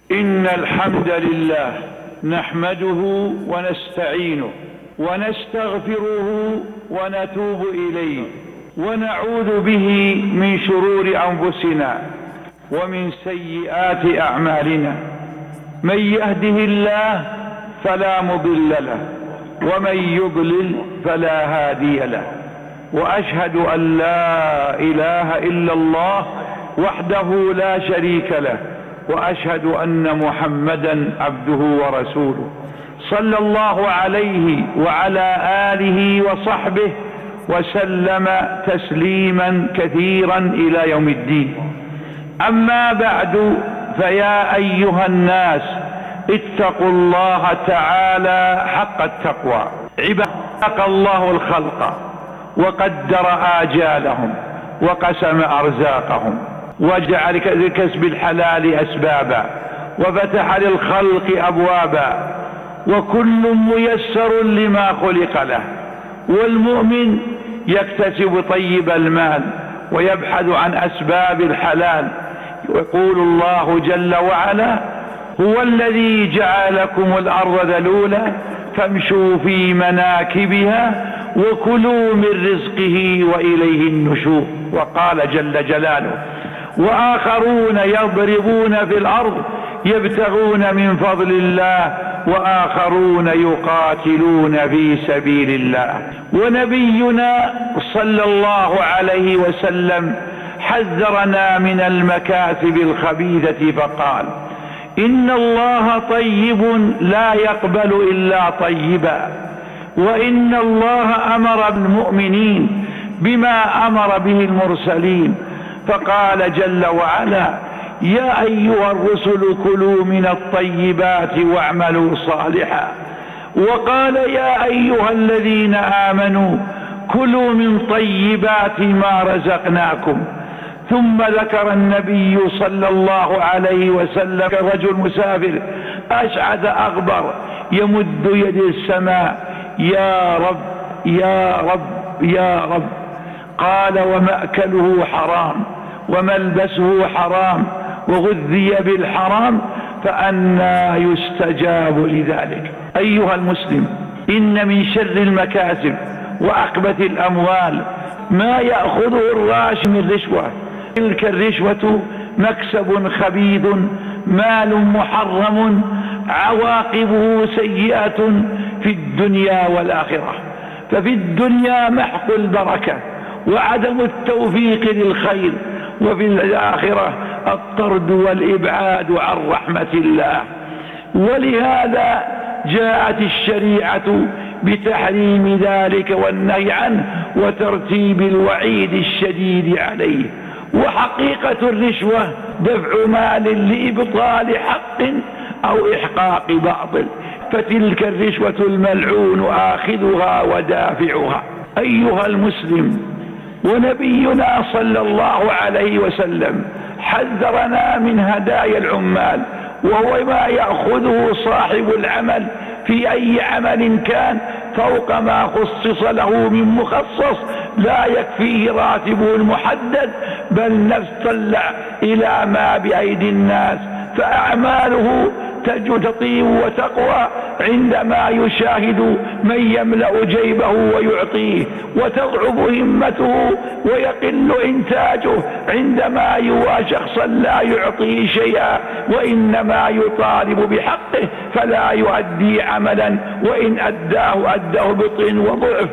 إن الحمد لله نحمده ونستعينه ونستغفره ونتوب إليه ونعوذ به من شرور أنفسنا ومن سيئات أعمالنا. من يهده الله فلا مضل له ومن يضلل فلا هادي له، وأشهد أن لا إله إلا الله وحده لا شريك له، وأشهد أن محمدا عبده ورسوله صلى الله عليه وعلى آله وصحبه وسلم تسليما كثيرا إلى يوم الدين. أما بعد، فيا أيها الناس اتقوا الله تعالى حق التقوى. عباد الله الخلق وقدر آجالهم وقسم أرزاقهم وجعل لكسب الحلال أسبابا وفتح للخلق أبوابا، وكل ميسر لما خلق له. والمؤمن يكتسب طيب المال ويبحث عن أسباب الحلال. يقول الله جل وعلا: هو الذي جعل لكم الأرض ذلولا فامشوا في مناكبها وكلوا من رزقه وإليه النشور. وقال جل جلاله: وآخرون يضربون في الأرض يبتغون من فضل الله وآخرون يقاتلون في سبيل الله. ونبينا صلى الله عليه وسلم حذرنا من المكاسب الخبيثة فقال: إن الله طيب لا يقبل إلا طيبا، وإن الله أمر المؤمنين بما أمر به المرسلين، فقال جل وعلا: يا أيها الرسل كلوا من الطيبات واعملوا صالحا. وقال: يا أيها الذين آمنوا كلوا من طيبات ما رزقناكم. ثم ذكر النبي صلى الله عليه وسلم رجل مسافر أشعث أغبر يمد يد السماء: يا رب يا رب يا رب. قال: ومأكله حرام وملبسه حرام وغذي بالحرام، فأنى يستجاب لذلك؟ أيها المسلم، إن من شر المكاسب وأخبث الأموال ما يأخذه الراشي من رشوة. تلك الرشوة مكسب خبيث، مال محرم، عواقبه سيئة في الدنيا والآخرة. ففي الدنيا محق البركة وعدم التوفيق للخير، وفي الآخرة الطرد والإبعاد عن رحمة الله. ولهذا جاءت الشريعة بتحريم ذلك والنهي عنه وترتيب الوعيد الشديد عليه. وحقيقة الرشوة دفع مال لإبطال حق أو إحقاق باطل، فتلك الرشوة الملعون آخذها ودافعها. أيها المسلم، ونبينا صلى الله عليه وسلم حذرنا من هدايا العمال، وهو ما يأخذه صاحب العمل في أي عمل كان فوق ما خصص له من مخصص، لا يكفيه راتبه المحدد، بل نستطلع إلى ما بأيدي الناس، فأعماله تطيب وتقوى عندما يشاهد من يملأ جيبه ويعطيه، وتضعف همته ويقل إنتاجه عندما يوى شخصا لا يعطيه شيئا وإنما يطالب بحقه فلا يؤدي عملا، وإن أداه بطء وضعف،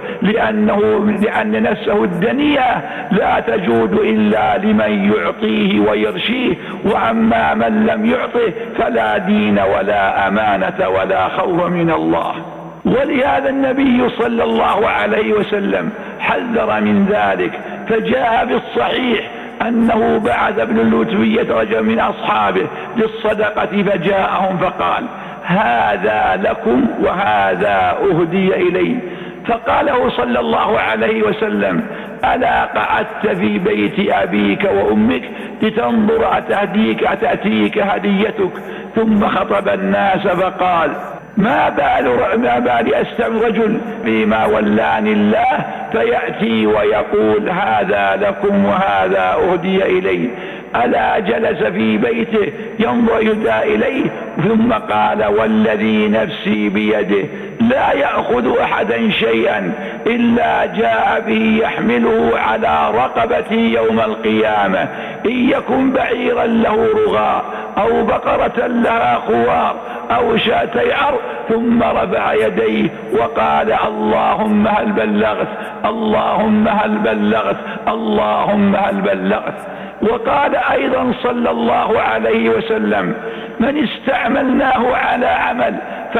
لأن نفسه الدنيا لا تجود إلا لمن يعطيه ويرشيه، وأما من لم يعطه فلا دين ولا أمانة ولا خوف من الله. ولهذا النبي صلى الله عليه وسلم حذر من ذلك، فجاء بالصحيح أنه بعث ابن اللتبية رجل من أصحابه للصدقة، فجاءهم فقال: هذا لكم وهذا أهدي إلي. فقاله صلى الله عليه وسلم: ألا قعدت في بيت أبيك وأمك لتنظر أتأتيك هديتك؟ ثم خطب الناس فقال: ما بال أستمع رجل فيما ولاني الله فيأتي ويقول: هذا لكم وهذا أهدي إلي. ألا جلس في بيته ينظر إليه ثم قال والذي نفسي بيده لا يأخذ أحدا شيئا إلا جاء به يحمله على رقبتي يوم القيامة، إن يكن بعيرا له رغاء أو بقرة لها خوار أو شاتي عر. ثم رفع يديه وقال اللهم هل بلغت، اللهم هل بلغت، اللهم هل بلغت. وقال أيضا صلى الله عليه وسلم من استعملناه على عمل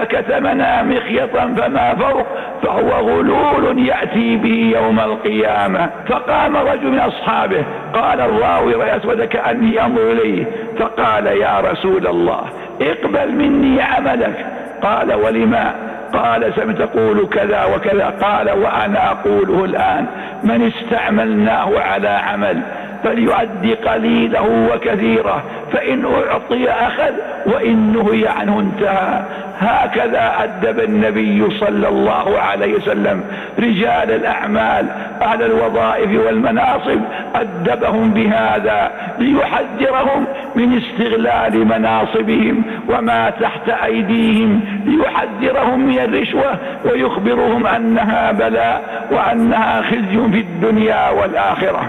فكتمنا مخيطا فما فوق فهو غلول يأتي به يوم القيامة. فقام رجل من أصحابه، قال الراوي ويسود كأني أنظر إليه، فقال يا رسول الله اقبل مني عملك. قال ولما؟ قال سمعت تقول كذا وكذا. قال وأنا أقوله الآن من استعملناه على عمل فليؤدي قليله وكثيره، فإن أعطي أخذ وإن نهي عنه انتهى. هكذا أدب النبي صلى الله عليه وسلم رجال الأعمال أهل الوظائف والمناصب، أدبهم بهذا ليحذرهم من استغلال مناصبهم وما تحت أيديهم، ليحذرهم من الرشوة ويخبرهم أنها بلاء وأنها خزي في الدنيا والآخرة.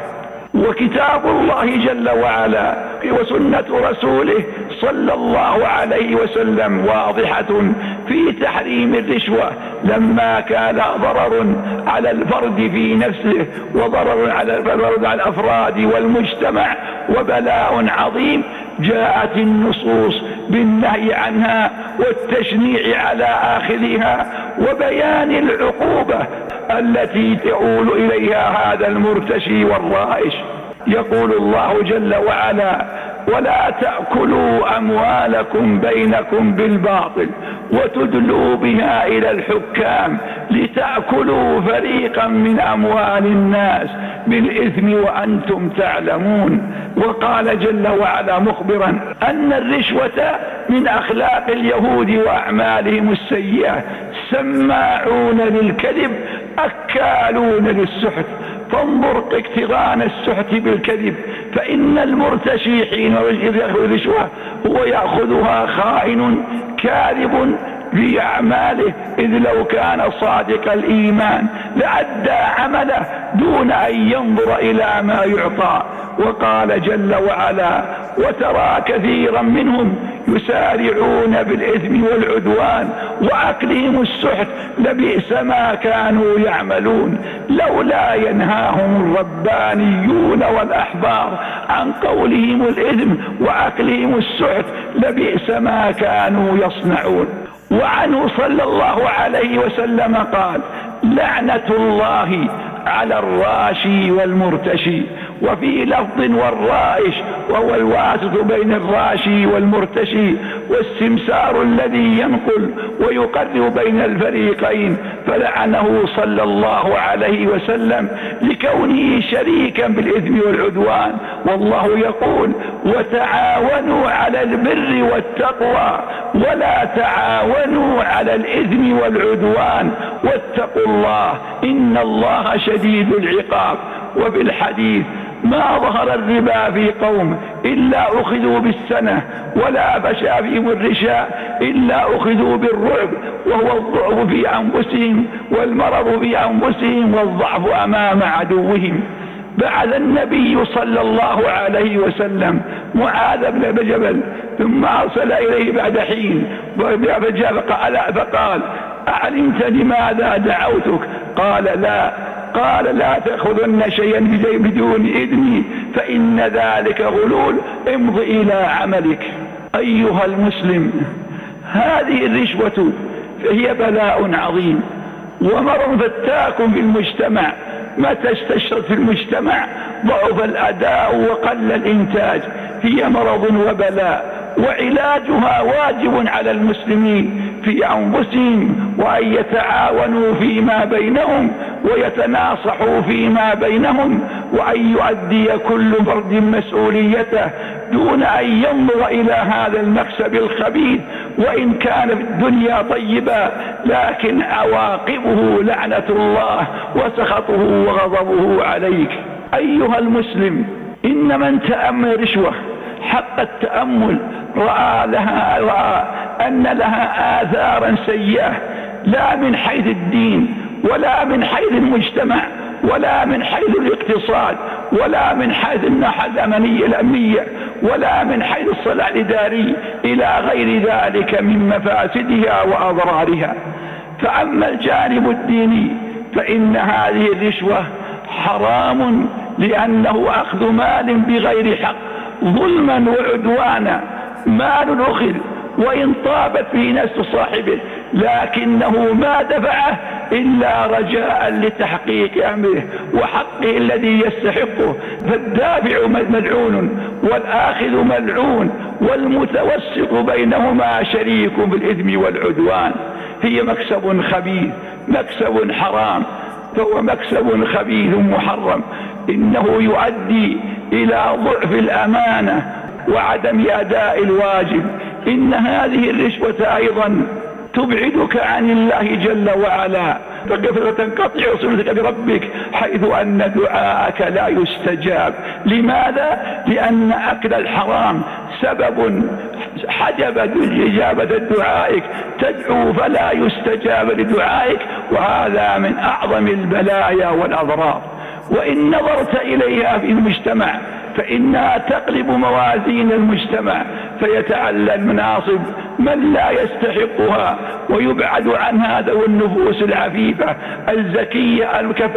وكتاب الله جل وعلا وسنة رسوله صلى الله عليه وسلم واضحة في تحريم الرشوة، لما كان ضرر على الفرد في نفسه وضرر على الأفراد والمجتمع وبلاء عظيم، جاءت النصوص بالنهي عنها والتشنيع على آخذها وبيان العقوبة التي تؤول إليها هذا المرتشي والرائش. يقول الله جل وعلا ولا تأكلوا أموالكم بينكم بالباطل وتدلوا بها إلى الحكام لتأكلوا فريقا من أموال الناس بالإثم وأنتم تعلمون. وقال جل وعلا مخبرا أن الرشوة من أخلاق اليهود وأعمالهم السيئة، سماعون للكذب أكالون للسحت، فانظر اقتران السحت بالكذب، فإن المرتشي حين يأخذ الرشوة هو يأخذها خائن كاذب في أعماله، إذ لو كان صادق الإيمان لأدى عمله دون أن ينظر إلى ما يعطى. وقال جل وعلا وترى كثيرا منهم يسارعون بالإثم والعدوان وأكلهم السحت لبئس ما كانوا يعملون، لولا ينهاهم الربانيون والأحبار عن قولهم الإثم وأكلهم السحت لبئس ما كانوا يصنعون. وعنه صلى الله عليه وسلم قال لعنة الله على الراشي والمرتشي. وفي لفظ والرائش وهو الواسط بين الراشي والمرتشي والسمسار الذي ينقل ويقرب بين الفريقين، فلعنه صلى الله عليه وسلم لكونه شريكا بالإثم والعدوان. والله يقول وتعاونوا على البر والتقوى ولا تعاونوا على الإثم والعدوان واتقوا الله إن الله شديد العقاب. وفي الحديث ما ظهر الربا في قوم إلا أخذوا بالسنة ولا فشى فيهم الرشاء إلا أخذوا بالرعب، وهو الضعف في أنفسهم والمرض في أنفسهم والضعف أمام عدوهم. بعث النبي صلى الله عليه وسلم معاذ بن جبل ثم أرسل إليه بعد حين فقال أعلمت لماذا دعوتك؟ قال لا. قال لا تأخذن شيئا بدون إذني فإن ذلك غلول، امض إلى عملك. أيها المسلم، هذه الرشوة هي بلاء عظيم ومرض فتاك في المجتمع. متى استشرت في المجتمع ضعف الأداء وقل الإنتاج، هي مرض وبلاء، وعلاجها واجب على المسلمين في أنفسهم وأن يتعاونوا فيما بينهم ويتناصحوا فيما بينهم، وأن يؤدي كل فرد مسؤوليته دون أن ينظر إلى هذا المكسب الخبيث، وإن كان في الدنيا طيبا لكن عواقبه لعنة الله وسخطه وغضبه عليك. أيها المسلم، إن من تأمل رشوة حق التأمل رأى أن لها آثارا سيئة، لا من حيث الدين ولا من حيث المجتمع ولا من حيث الاقتصاد ولا من حيث الناحية الأمنية ولا من حيث الصلاح الإداري إلى غير ذلك من مفاسدها وأضرارها. فأما الجانب الديني فإن هذه الرشوة حرام، لأنه أخذ مال بغير حق ظلما وعدوانا، مال أخذ وإن طابت في نفس صاحبه لكنه ما دفعه إلا رجاء لتحقيق أمره وحقه الذي يستحقه. فالدافع ملعون والآخذ ملعون والمتوسط بينهما شريك بالإثم والعدوان. هي مكسب خبيث، مكسب حرام، فهو مكسب خبيث محرم. إنه يؤدي إلى ضعف الأمانة وعدم أداء الواجب. إن هذه الرشوة أيضا تبعدك عن الله جل وعلا، فتنقطع صلتك بربك، حيث أن دعاءك لا يستجاب. لماذا؟ لأن أكل الحرام سبب حجب إجابة دعائك، تدعو فلا يستجاب لدعائك، وهذا من أعظم البلايا والأضرار. وإن نظرت إليها في المجتمع فإنها تقلب موازين المجتمع، فيتعلى المناصب من لا يستحقها ويبعد عنها ذوي النفوس العفيفة الذكية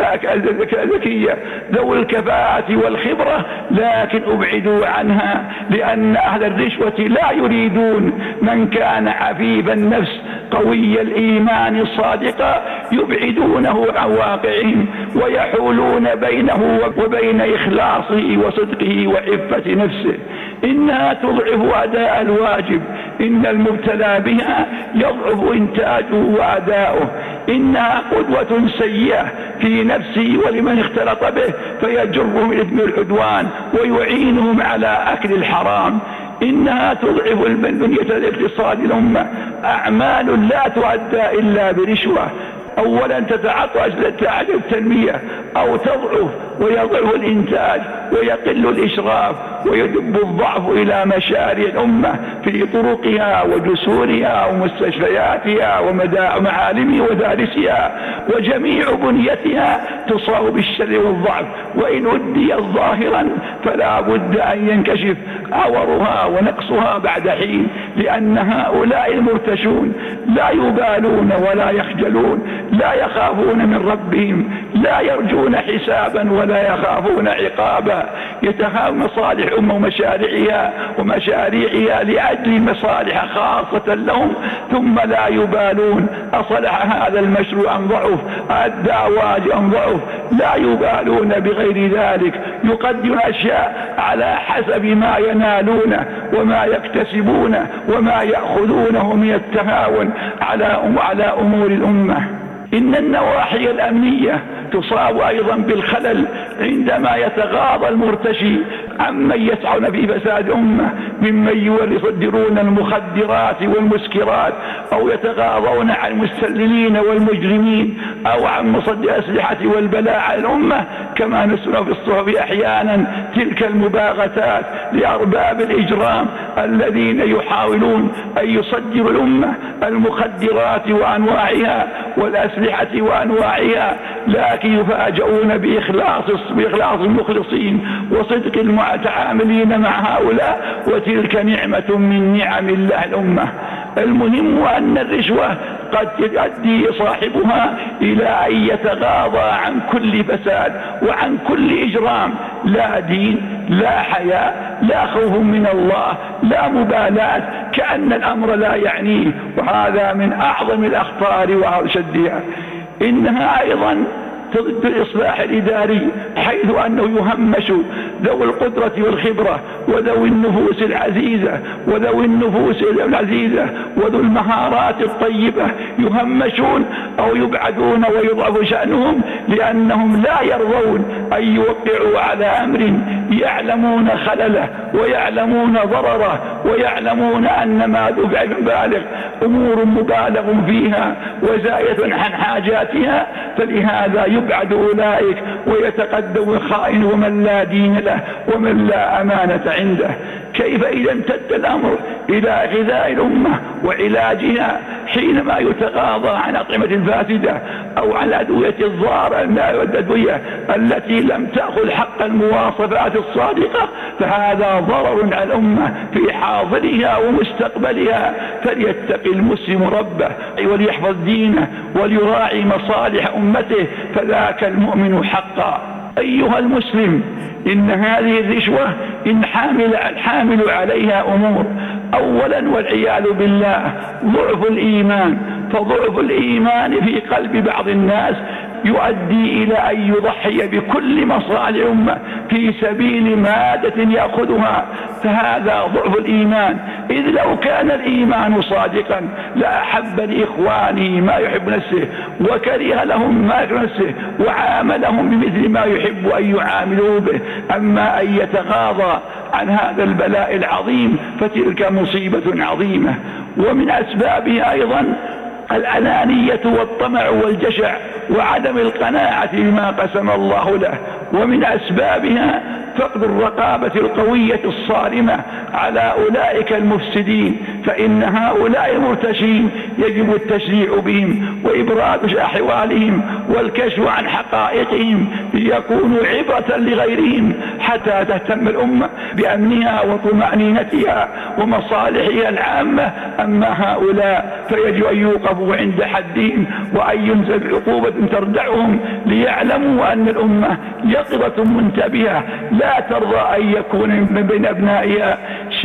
الذكية ذوي الكفاءة والخبرة، لكن أبعدوا عنها لأن أهل الرشوة لا يريدون من كان عفيف النفس قوي الإيمان الصادق، يبعدونه عن واقعهم ويحولون بينه وبين إخلاصه وصدقه وعفة نفسه. إنها تضعف أداء الواجب، إن المبتلى بها يضعف إنتاجه وأداؤه. إنها قدوة سيئة في نفسه ولمن اختلط به، فيجرهم إثم العدوان ويعينهم على أكل الحرام. إنها تضعف بنية الاقتصاد الأمة، أعمال لا تؤدى إلا برشوة. أولا تتعطش التنمية أو تضعف ويضعف الإنتاج ويقل الإشراف ويدب الضعف إلى مشاريع الأمة في طرقها وجسورها ومستشفياتها ومعالمها ومدارسها، وجميع بنيتها تصاب بالشر والضعف، وإن أديت ظاهرا فلا بد أن ينكشف عورها ونقصها بعد حين، لأن هؤلاء المرتشون لا يبالون ولا يخجلون، لا يخافون من ربهم، لا يرجون حسابا ولا يخافون عقابا، يتخاف مصالح أمة ومشاريعها لأجل مصالح خاصة لهم، ثم لا يبالون أصلح هذا المشروع أم ضعف، أدى واجب أم ضعف، لا يبالون بغير ذلك، يقدرون أشياء على حسب ما ينالونه وما يكتسبونه وما يأخذونه من التهاون على أمور الأمة. إن النواحي الأمنية تصاب أيضا بالخلل عندما يتغاضى المرتشي عمن يسعون في فساد أمة ممن يصدرون المخدرات والمسكرات، أو يتغاضون عن المستللين والمجرمين، أو عن مصدر الأسلحة والبلاء على الأمة، كما نسمع في الصحف أحيانا تلك المباغتات لأرباب الإجرام الذين يحاولون أن يصدروا الأمة المخدرات وأنواعها والأسلحة وأنواعها، لكن يفاجؤون بإخلاص المخلصين وصدق المتعاملين مع هؤلاء، وتلك نعمة من نعم الله الأمة. المهم أن الرشوة قد يؤدي صاحبها إلى أن يتغاضى عن كل فساد وعن كل إجرام، لا دين لا حياء لا خوف من الله لا مبالاة، كأن الأمر لا يعنيه، وهذا من أعظم الأخطار وأشدها. إنها أيضا ضد الإصلاح الإداري، حيث أنه يهمش ذوي القدرة والخبرة وذوي النفوس العزيزة وذو المهارات الطيبة، يهمشون أو يبعدون ويضعف شأنهم، لأنهم لا يرضون أن يوقعوا على أمر يعلمون خلله ويعلمون ضرره ويعلمون أن ما دفع بالغ أمور مبالغ فيها وزائد عن حاجاتها، فلهذا يبعد أولئك كذب خائن ومن لا دين له ومن لا أمانة عنده. كيف إذا امتد الأمر إلى غذاء الأمة وعلاجها حينما يتغاضى عن أطعمة الفاسدة أو عن الأدوية الضارة الأدوية التي لم تأخذ حق المواصفات الصادقة؟ فهذا ضرر على الأمة في حاضرها ومستقبلها. فليتقي المسلم ربه وليحفظ دينه وليراعي مصالح أمته، فذاك المؤمن حقا. أيها المسلم، إن هذه الرشوة الحامل عليها أمور. أولا والعياذ بالله ضعف الإيمان، فضعف الإيمان في قلب بعض الناس يؤدي إلى أن يضحي بكل مصالح الأمة في سبيل مادة يأخذها، فهذا ضعف الإيمان. إذ لو كان الإيمان صادقا لأحب لإخوانه ما يحب نفسه وكره لهم ما يكره نفسه وعاملهم بمثل ما يحب أن يعاملوا به. أما أن يتغاضى عن هذا البلاء العظيم فتلك مصيبة عظيمة. ومن أسبابها أيضا الأنانية والطمع والجشع وعدم القناعة بما قسم الله له. ومن أسبابها فقد الرقابة القوية الصارمة على أولئك المفسدين، فإن هؤلاء المرتشين يجب التشريع بهم وإبراز أحوالهم والكشف عن حقائقهم ليكونوا عبرة لغيرهم، حتى تهتم الأمة بأمنها وطمأنينتها ومصالحها العامة. أما هؤلاء فيجب أن يوقفوا عند حدهم وأن ينزل عقوبة تردعهم، ليعلموا أن الأمة يقظة منتبهة لا ترضى أن يكون من بين أبنائها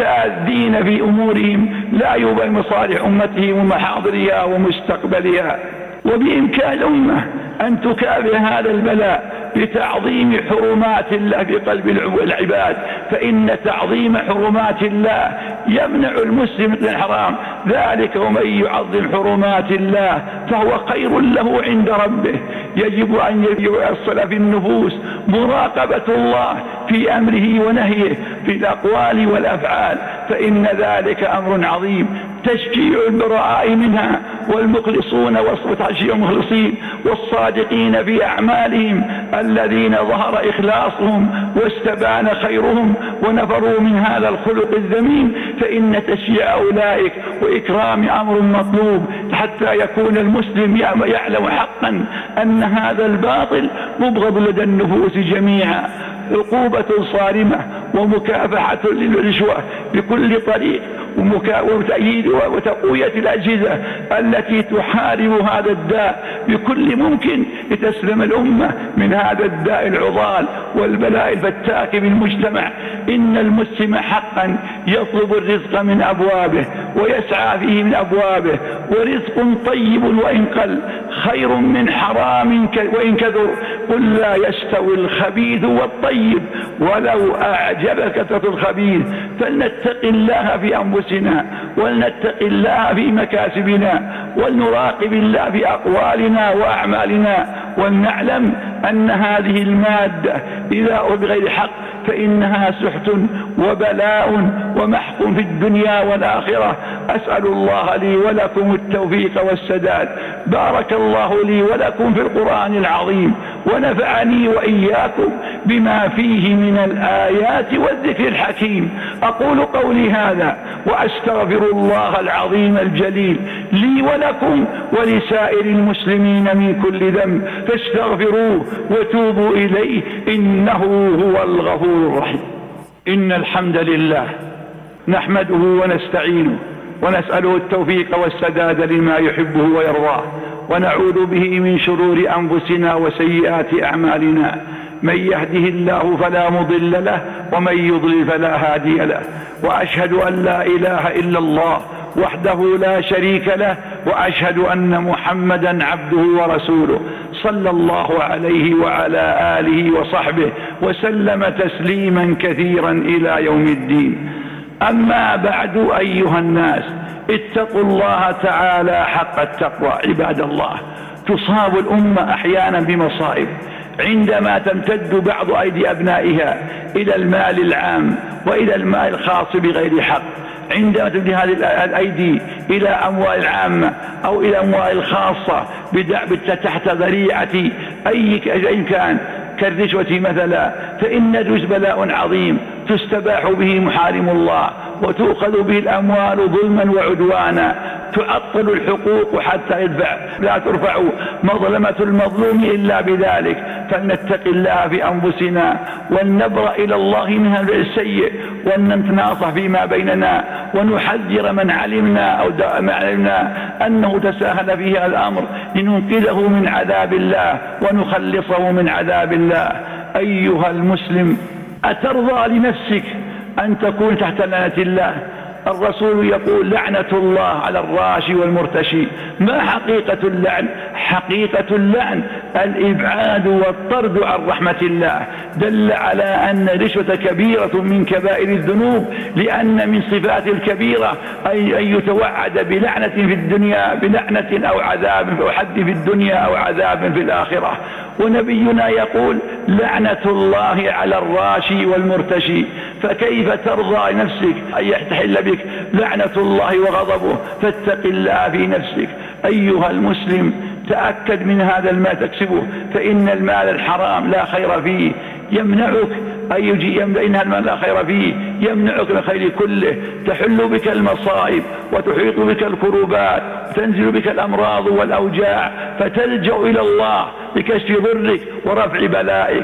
شاذين في أمورهم لا يبين مصالح أمتهم ومحاضرها ومستقبلها. وبإمكان الأمة أن تكافئ هذا البلاء بتعظيم حرمات الله في قلب العباد، فإن تعظيم حرمات الله يمنع المسلم من الحرام. ذلك ومن يعظم حرمات الله فهو خير له عند ربه. يجب أن يؤصل في النفوس مراقبة الله في أمره ونهيه في الأقوال والأفعال، فإن ذلك أمر عظيم. تشجيع البراء منها والمخلصون وتشجيع المخلصين والصادقين في أعمالهم الذين ظهر إخلاصهم واستبان خيرهم ونفروا من هذا الخلق الذميم، فإن تشجيع أولئك وإكرام أمر مطلوب حتى يكون المسلم يعلم حقا أن هذا الباطل مبغض لدى النفوس جميعا. عقوبة صارمة ومكافحة للرشوة بكل طريق وتأييد وتقوية الأجهزة التي تحارب هذا الداء بكل ممكن لتسلم الأمة من هذا الداء العضال والبلاء الفتاك بالمجتمع. إن المسلم حقا يطلب الرزق من أبوابه ويسعى فيه من أبوابه، ورزق طيب وإن قل خير من حرام وإن كثر. قل لا يستوي الخبيث والطيب ولو أعجبك كثرة الخبيث. فلنتق الله في أنفسنا ولنتق الله في مكاسبنا ولنراقب الله في أقوالنا وأعمالنا، ولنعلم أن هذه المادة إذا بغير حق فإنها سحت وبلاء ومحق في الدنيا والآخرة. أسأل الله لي ولكم التوفيق والسداد. بارك الله لي ولكم في القرآن العظيم ونفعني وإياكم بما فيه من الآيات والذكر الحكيم. أقول قولي هذا وأستغفر الله العظيم الجليل لي ولكم ولسائر المسلمين من كل ذنب، فاستغفروه وتوبوا إليه إنه هو الغفور الرحيم. إن الحمد لله نحمده ونستعينه ونسأله التوفيق والسداد لما يحبه ويرضاه، ونعوذ به من شرور أنفسنا وسيئات أعمالنا. من يهده الله فلا مضل له ومن يضلل فلا هادي له. وأشهد أن لا إله إلا الله وحده لا شريك له، وأشهد أن محمدا عبده ورسوله صلى الله عليه وعلى آله وصحبه وسلم تسليما كثيرا إلى يوم الدين. أما بعد أيها الناس، اتقوا الله تعالى حق التقوى. عباد الله، تصاب الأمة أحيانا بمصائب عندما تمتد بعض أيدي أبنائها إلى المال العام وإلى المال الخاص بغير حق. عندما تمتد هذه الأيدي إلى أموال العامة أو إلى أموال الخاصة تحت ذريعة أي كان كالرشوة مثلا، فإن الرشوة بلاء عظيم تستباح به محارم الله وتؤخذ به الأموال ظلما وعدوانا، تعطل الحقوق حتى يدفع، لا ترفع مظلمة المظلوم إلا بذلك. فلنتق الله في أنفسنا ولنبرأ إلى الله من هذا السيء، ونتناصح فيما بيننا، ونحذر من علمنا أو ما علمنا أنه تساهل في هذا الأمر لننقذه من عذاب الله ونخلصه من عذاب الله. أيها المسلم، أترضى لنفسك أن تكون تحت لعنة الله؟ الرسول يقول: لعنة الله على الراشي والمرتشي. ما حقيقة اللعن؟ حقيقة اللعن الإبعاد والطرد عن رحمة الله. دل على أن الرشوة كبيرة من كبائر الذنوب، لأن من صفات الكبيرة أن يتوعد بلعنة في الدنيا، بلعنة أو عذاب أو حد في الدنيا أو عذاب في الآخرة. ونبينا يقول: لعنة الله على الراشي والمرتشي. فكيف ترضى لنفسك أن يحتحل بك لعنة الله وغضبه؟ فاتق الله في نفسك. أيها المسلم، تأكد من هذا المال تكسبه، فإن المال الحرام لا خير فيه، يمنعك أن يجي إن المال لا خير فيه، يمنعك من الخير كله، تحل بك المصائب وتحيط بك الكروبات، تنزل بك الأمراض والأوجاع، فتلجأ إلى الله بكشف ضرك ورفع بلائك.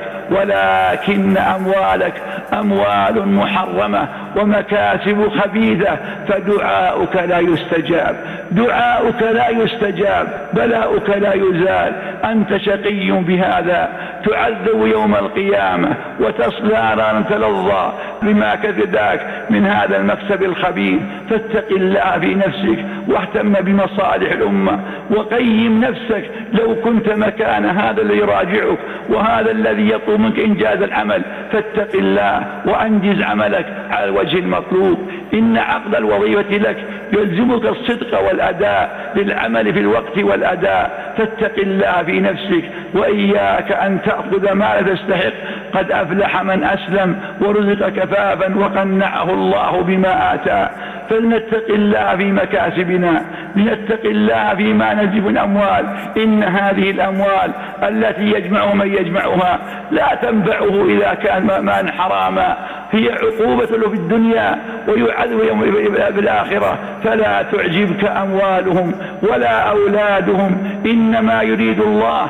ولكن أموالك أموال محرمة ومكاسب خبيثة، فدعاؤك لا يستجاب، دعاؤك لا يستجاب، بلاؤك لا يزال. أنت شقي بهذا، تعذب يوم القيامة وتصلى نارا تلظى بما كسبت من هذا المكسب الخبيث. فاتق الله في نفسك واهتم بمصالح الأمة، وقيم نفسك. لو كنت مكان هذا الذي يراجعك وهذا الذي يطلب منك إنجاز العمل، فاتق الله وأنجز عملك على الوجه المطلوب. إن عقد الوظيفة لك يلزمك الصدق والأداء للعمل في الوقت والأداء. فاتق الله في نفسك، وإياك أن تأخذ ما لا تستحق. قد أفلح من أسلم ورزق كفافا وقنعه الله بما آتاه. فلنتق الله في مكاسبنا، لنتق الله فيما نجلب الأموال. إن هذه الأموال التي يجمعها من يجمعها لا تنفعه إذا كان مال حراما، هي عقوبة له في الدنيا ويعذب يوم بالآخرة. فلا تعجبك أموالهم ولا أولادهم، إنما يريد الله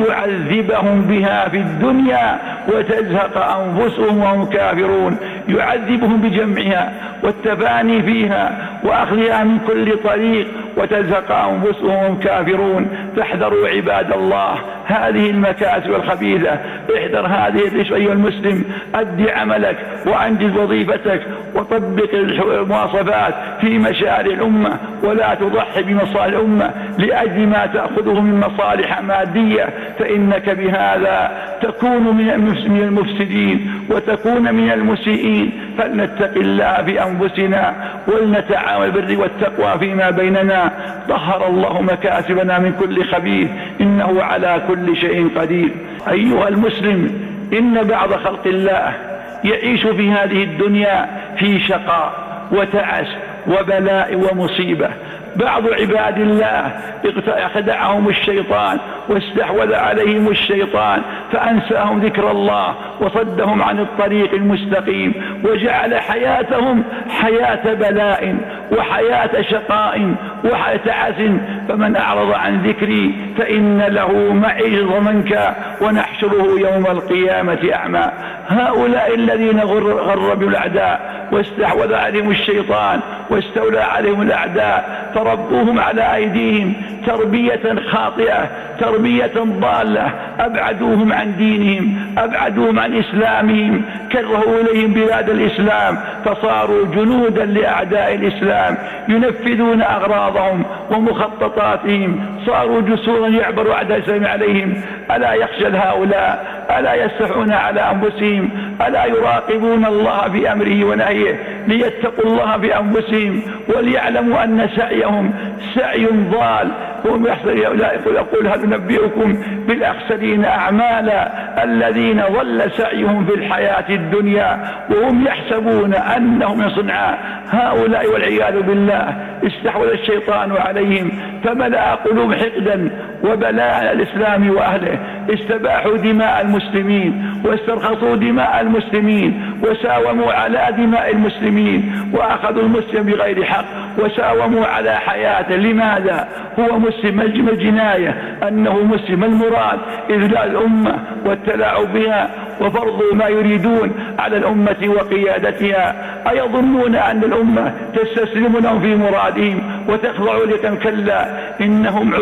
ليعذبهم بها في الدنيا وتزهق أنفسهم وهم كافرون. يعذبهم بجمعها والتفاني فيها وأخذها من كل طريق وتزهق أنفسهم وهم كافرون. فاحذروا عباد الله هذه المكاسب الخبيثة، احذر هذه الرشوة أيها المسلم. أدي عملك وأنجز وظيفتك وطبق المواصفات في مشاريع الأمة، ولا تضحي بمصالح الأمة لأجل ما تأخذه من مصالح مادية، فإنك بهذا تكون من المفسدين وتكون من المسيئين. فلنتق الله في أنفسنا ولنتعاون بالبر والتقوى فيما بيننا. طهر الله مكاسبنا من كل خبيث، إنه على كل شيء قدير. أيها المسلم، إن بعض خلق الله يعيش في هذه الدنيا في شقاء وتعس وبلاء ومصيبة. بعض عباد الله خدعهم الشيطان واستحوذ عليهم الشيطان فأنساهم ذكر الله وصدهم عن الطريق المستقيم، وجعل حياتهم حياة بلاء وحياة شقاء وحياة تعس. فمن أعرض عن ذكري فإن له معيشة ضنكا ونحشره يوم القيامة أعمى. هؤلاء الذين غر بهم الأعداء واستحوذ عليهم الشيطان واستولى عليهم الأعداء، فربوهم على أيديهم تربية خاطئة، تربية ضالة، أبعدوهم عن دينهم، أبعدوهم عن إسلامهم، كرهوا إليهم بلاد الإسلام، فصاروا جنودا لأعداء الإسلام ينفذون أغراضهم ومخططاتهم، صاروا جسورا يعبر أعداء الإسلام عليهم. ألا يخشى هؤلاء؟ ألا يستحون على أنفسهم؟ ألا يراقبون الله في أمره ونهيه ليتقوا الله بأنفسهم وليعلموا أن سعيهم سعي ضال؟ يقول: هل ننبئكم بالأخسرين أعمالا الذين ضل سعيهم في الحياة الدنيا وهم يحسبون أنهم يصنعون. هؤلاء والعياذ بالله استحوذ الشيطان عليهم فملأ قلوب حقدا وبلاء الإسلام وأهله، استباحوا دماء المسلمين واسترخصوا دماء المسلمين وساوموا على دماء المسلمين وأخذوا المسلم بغير حق وساوموا على حياته. لماذا؟ هو مسلم الجناية أنه مسلم، المراد إذلال الأمة والتلاعب بها وفرض ما يريدون على الأمة وقيادتها. أيظنون أن الأمة تستسلم لهم في مرادهم وتخضع لكم؟ كلا، إنهم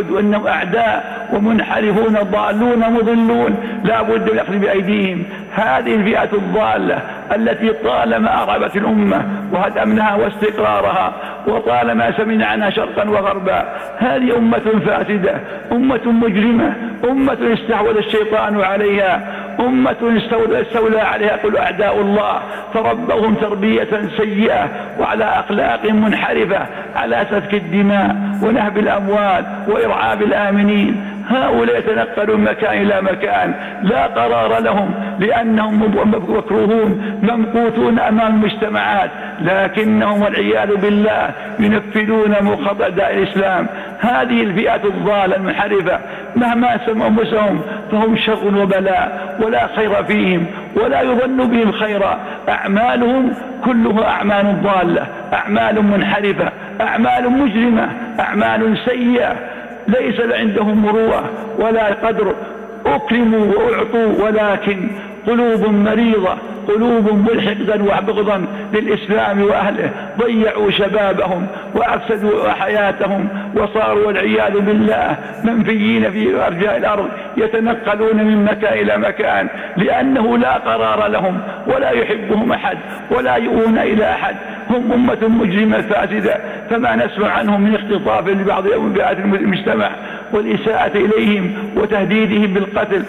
أعداء ومنحرفون ضالون مضلون، لا بد الأخذ بأيديهم. هذه الفئة الضالة التي طالما أرعبت الأمة وهدمناها واستقرارها وطالما سمعنا عنها شرقا وغربا، هذه أمة فاسدة، أمة مجرمة، أمة استحوذ الشيطان عليها، أمة استولى عليها كل أعداء الله، فربهم تربية سيئة وعلى أخلاق منحرفة، على سفك الدماء ونهب الأموال وإرعاب الآمنين. هؤلاء يتنقلون مكان إلى مكان، لا قرار لهم لأنهم مكروهون ممقوتون أمام المجتمعات، لكنهم والعياذ بالله ينفذون مخطط الإسلام. هذه الفئة الضالة المنحرفة مهما سمعوا أنفسهم فهم شر وبلاء، ولا خير فيهم ولا يظن بهم خيرا. أعمالهم كلها أعمال ضالة، أعمال منحرفة، أعمال مجرمة، أعمال سيئة، ليس عندهم مروءة ولا قدر. أكرموا وأعطوا ولكن قلوب مريضة، قلوب ملحقة وبغضا للإسلام وأهله، ضيعوا شبابهم وأفسدوا حياتهم وصاروا والعياذ بالله منفيين في أرجاء الأرض، يتنقلون من مكان إلى مكان لأنه لا قرار لهم ولا يحبهم أحد ولا يؤون إلى أحد. هم أمة مجرمة فاسدة، فما نسمع عنهم من اختطاف لبعض فئات المجتمع والإساءة إليهم وتهديدهم بالقتل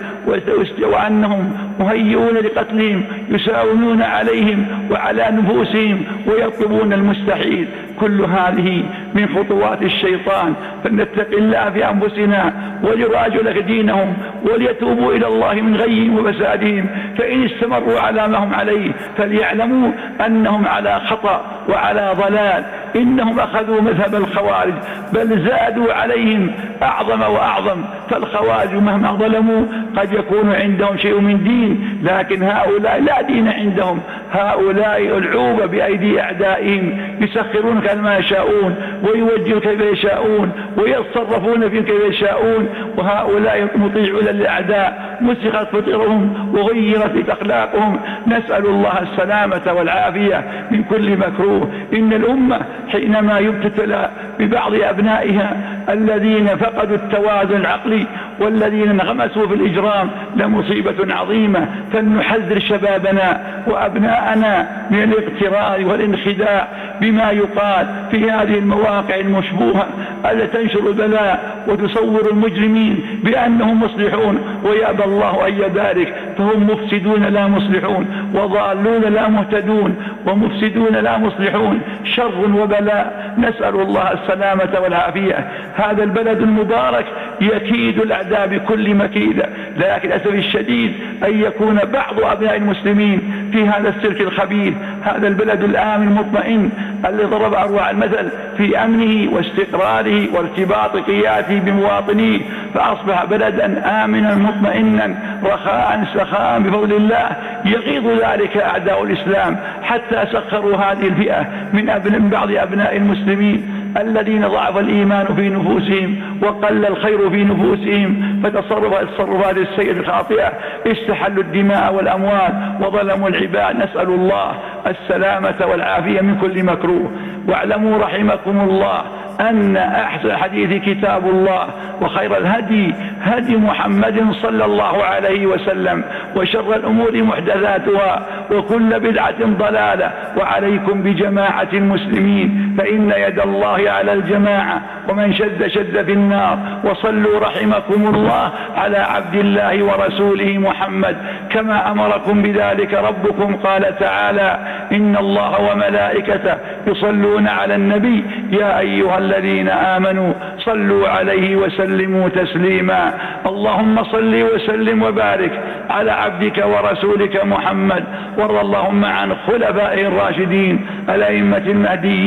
وأنهم مهيئون لقتلهم، يساومون عليهم وعلى نفوسهم ويطلبون المستحيل. كل هذه من خطوات الشيطان، فلنتق الله في أنفسنا وليراجعوا لك دينهم وليتوبوا إلى الله من غيهم وفسادهم، فإن استمروا على ما هم عليه فليعلموا أنهم على خطأ وعلى ضلال. إنهم أخذوا مذهب الخوارج بل زادوا عليهم أعظم وأعظم، فالخوارج مهما ظلموا قد يكون عندهم شيء من دين، لكن هؤلاء لا دين عندهم، هؤلاء العوبة بأيدي أعدائهم، يسخرون كما يشاءون ويوجهون كيف يشاءون ويتصرفون فيهم كيف يشاءون، وهؤلاء مطيعون للأعداء، مسخت فطرهم وغيرت أخلاقهم. نسأل الله السلامة والعافية من كل مكروه. إن الأمة حينما يبتلى ببعض أبنائها الذين فقدوا التوازن العقلي والذين انغمسوا في الإجرام لمصيبة عظيمة، فلنحذر شبابنا وأبناءنا من الاغترار والانخداع بما يقال في هذه المواقع المشبوهة التي تنشر البلاء وتصور المجرمين بأنهم مصلحون، ويأبى الله أن يبارك، فهم مفسدون لا مصلحون، وضالون لا مهتدون، ومفسدون لا مصلحون، شر وبلاء. نسأل الله السلامة والعافية. هذا البلد المبارك يكيد الأعداء بكل مكيدة، لكن للأسف الشديد أن يكون بعض أبناء المسلمين في هذا السلك الخبيث. هذا البلد الآمن المطمئن الذي ضرب أروع المثل في أمنه واستقراره وارتباط قياته بمواطنيه، فأصبح بلدا آمنا مطمئنا رخاء سخاء بفضل الله. يغيظ ذلك أعداء الإسلام حتى سخروا هذه الفئة من بعض أبناء المسلمين الذين ضعف الإيمان في نفوسهم وقل الخير في نفوسهم، فتصرفوا التصرفات السيئة الخاطئة، استحلوا الدماء والأموال وظلموا العباد. نسأل الله السلامة والعافية من كل مكروه. واعلموا رحمكم الله أن أحسن الحديث كتاب الله، وخير الهدي هدي محمد صلى الله عليه وسلم، وشر الأمور محدثاتها، وكل بدعة ضلالة. وعليكم بجماعة المسلمين، فإن يد الله على الجماعة، ومن شد شد في النار. وصلوا رحمكم الله على عبد الله ورسوله محمد كما أمركم بذلك ربكم. قال تعالى: إن الله وملائكته يصلون على النبي يا أيها الذين آمنوا صلوا عليه وسلموا تسليما. اللهم صل وسلم وبارك على عبدك ورسولك محمد، وارض اللهم عن خلفائه الراشدين الأئمة المهديين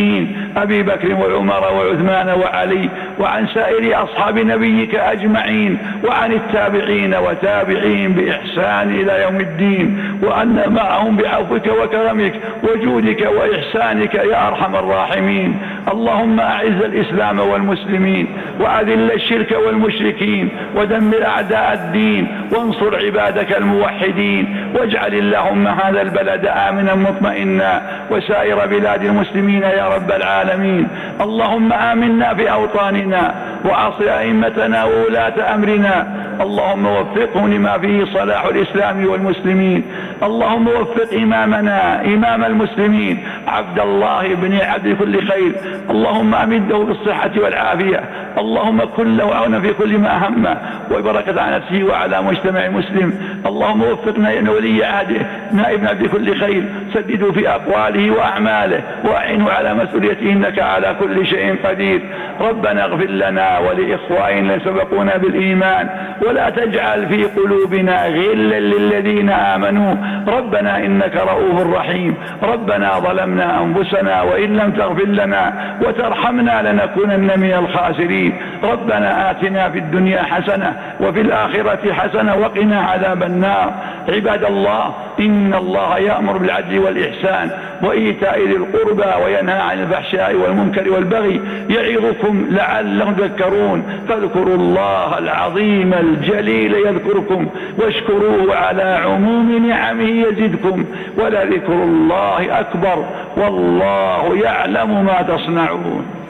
أبي بكر وعمر وعثمان وعلي، وعن سائر أصحاب نبيك أجمعين، وعن التابعين وتابعين بإحسان إلى يوم الدين، وأن معهم بعفوك وكرمك وجودك وإحسانك يا أرحم الراحمين. اللهم أعز الإسلام والمسلمين، وأذل الشرك والمشركين، ودمر أعداء الدين، وانصر عبادك الموحدين، واجعل اللهم هذا البلد آمنا مطمئنا، وسائر بلاد المسلمين يا رب العالمين. اللهم آمنا في أوطاننا، وأصل أئمتنا وولاة أمرنا، اللهم وفقهم لما فيه صلاح الإسلام والمسلمين. اللهم وفق إمامنا إمام المسلمين عبد الله بن عبد كل خير، اللهم أمده بالصحة والعافية، اللهم كن له عونا في كل ما همه، وبركة على نفسه وعلى مجتمع مسلم. اللهم وفقنا ولي عهده نائب عبد كل خير، سدده في أقواله وأعماله، وأعنه على مسؤوليته، إنك على كل شيء قدير. ربنا اغفر لنا ولإخواننا سبقونا بالإيمان، ولا تجعل في قلوبنا غلا للذين آمنوا، ربنا إنك رؤوف رحيم. ربنا ظلمنا أنفسنا، وإن لم تغفر لنا وترحمنا لنكونن من الخاسرين. ربنا آتنا في الدنيا حسنة وفي الآخرة حسنة وقنا عذاب النار. عباد الله، إن الله يأمر بالعدل والإحسان وإيتاء ذي القربى، وينهى عن الفحشاء والمنكر والبغي، يعظكم لعلكم تذكرون. فاذكروا الله العظيم الجليل يذكركم، واشكروه على عموم نعمه يزدكم، ولذكر الله أكبر، والله يعلم ما تصنعون.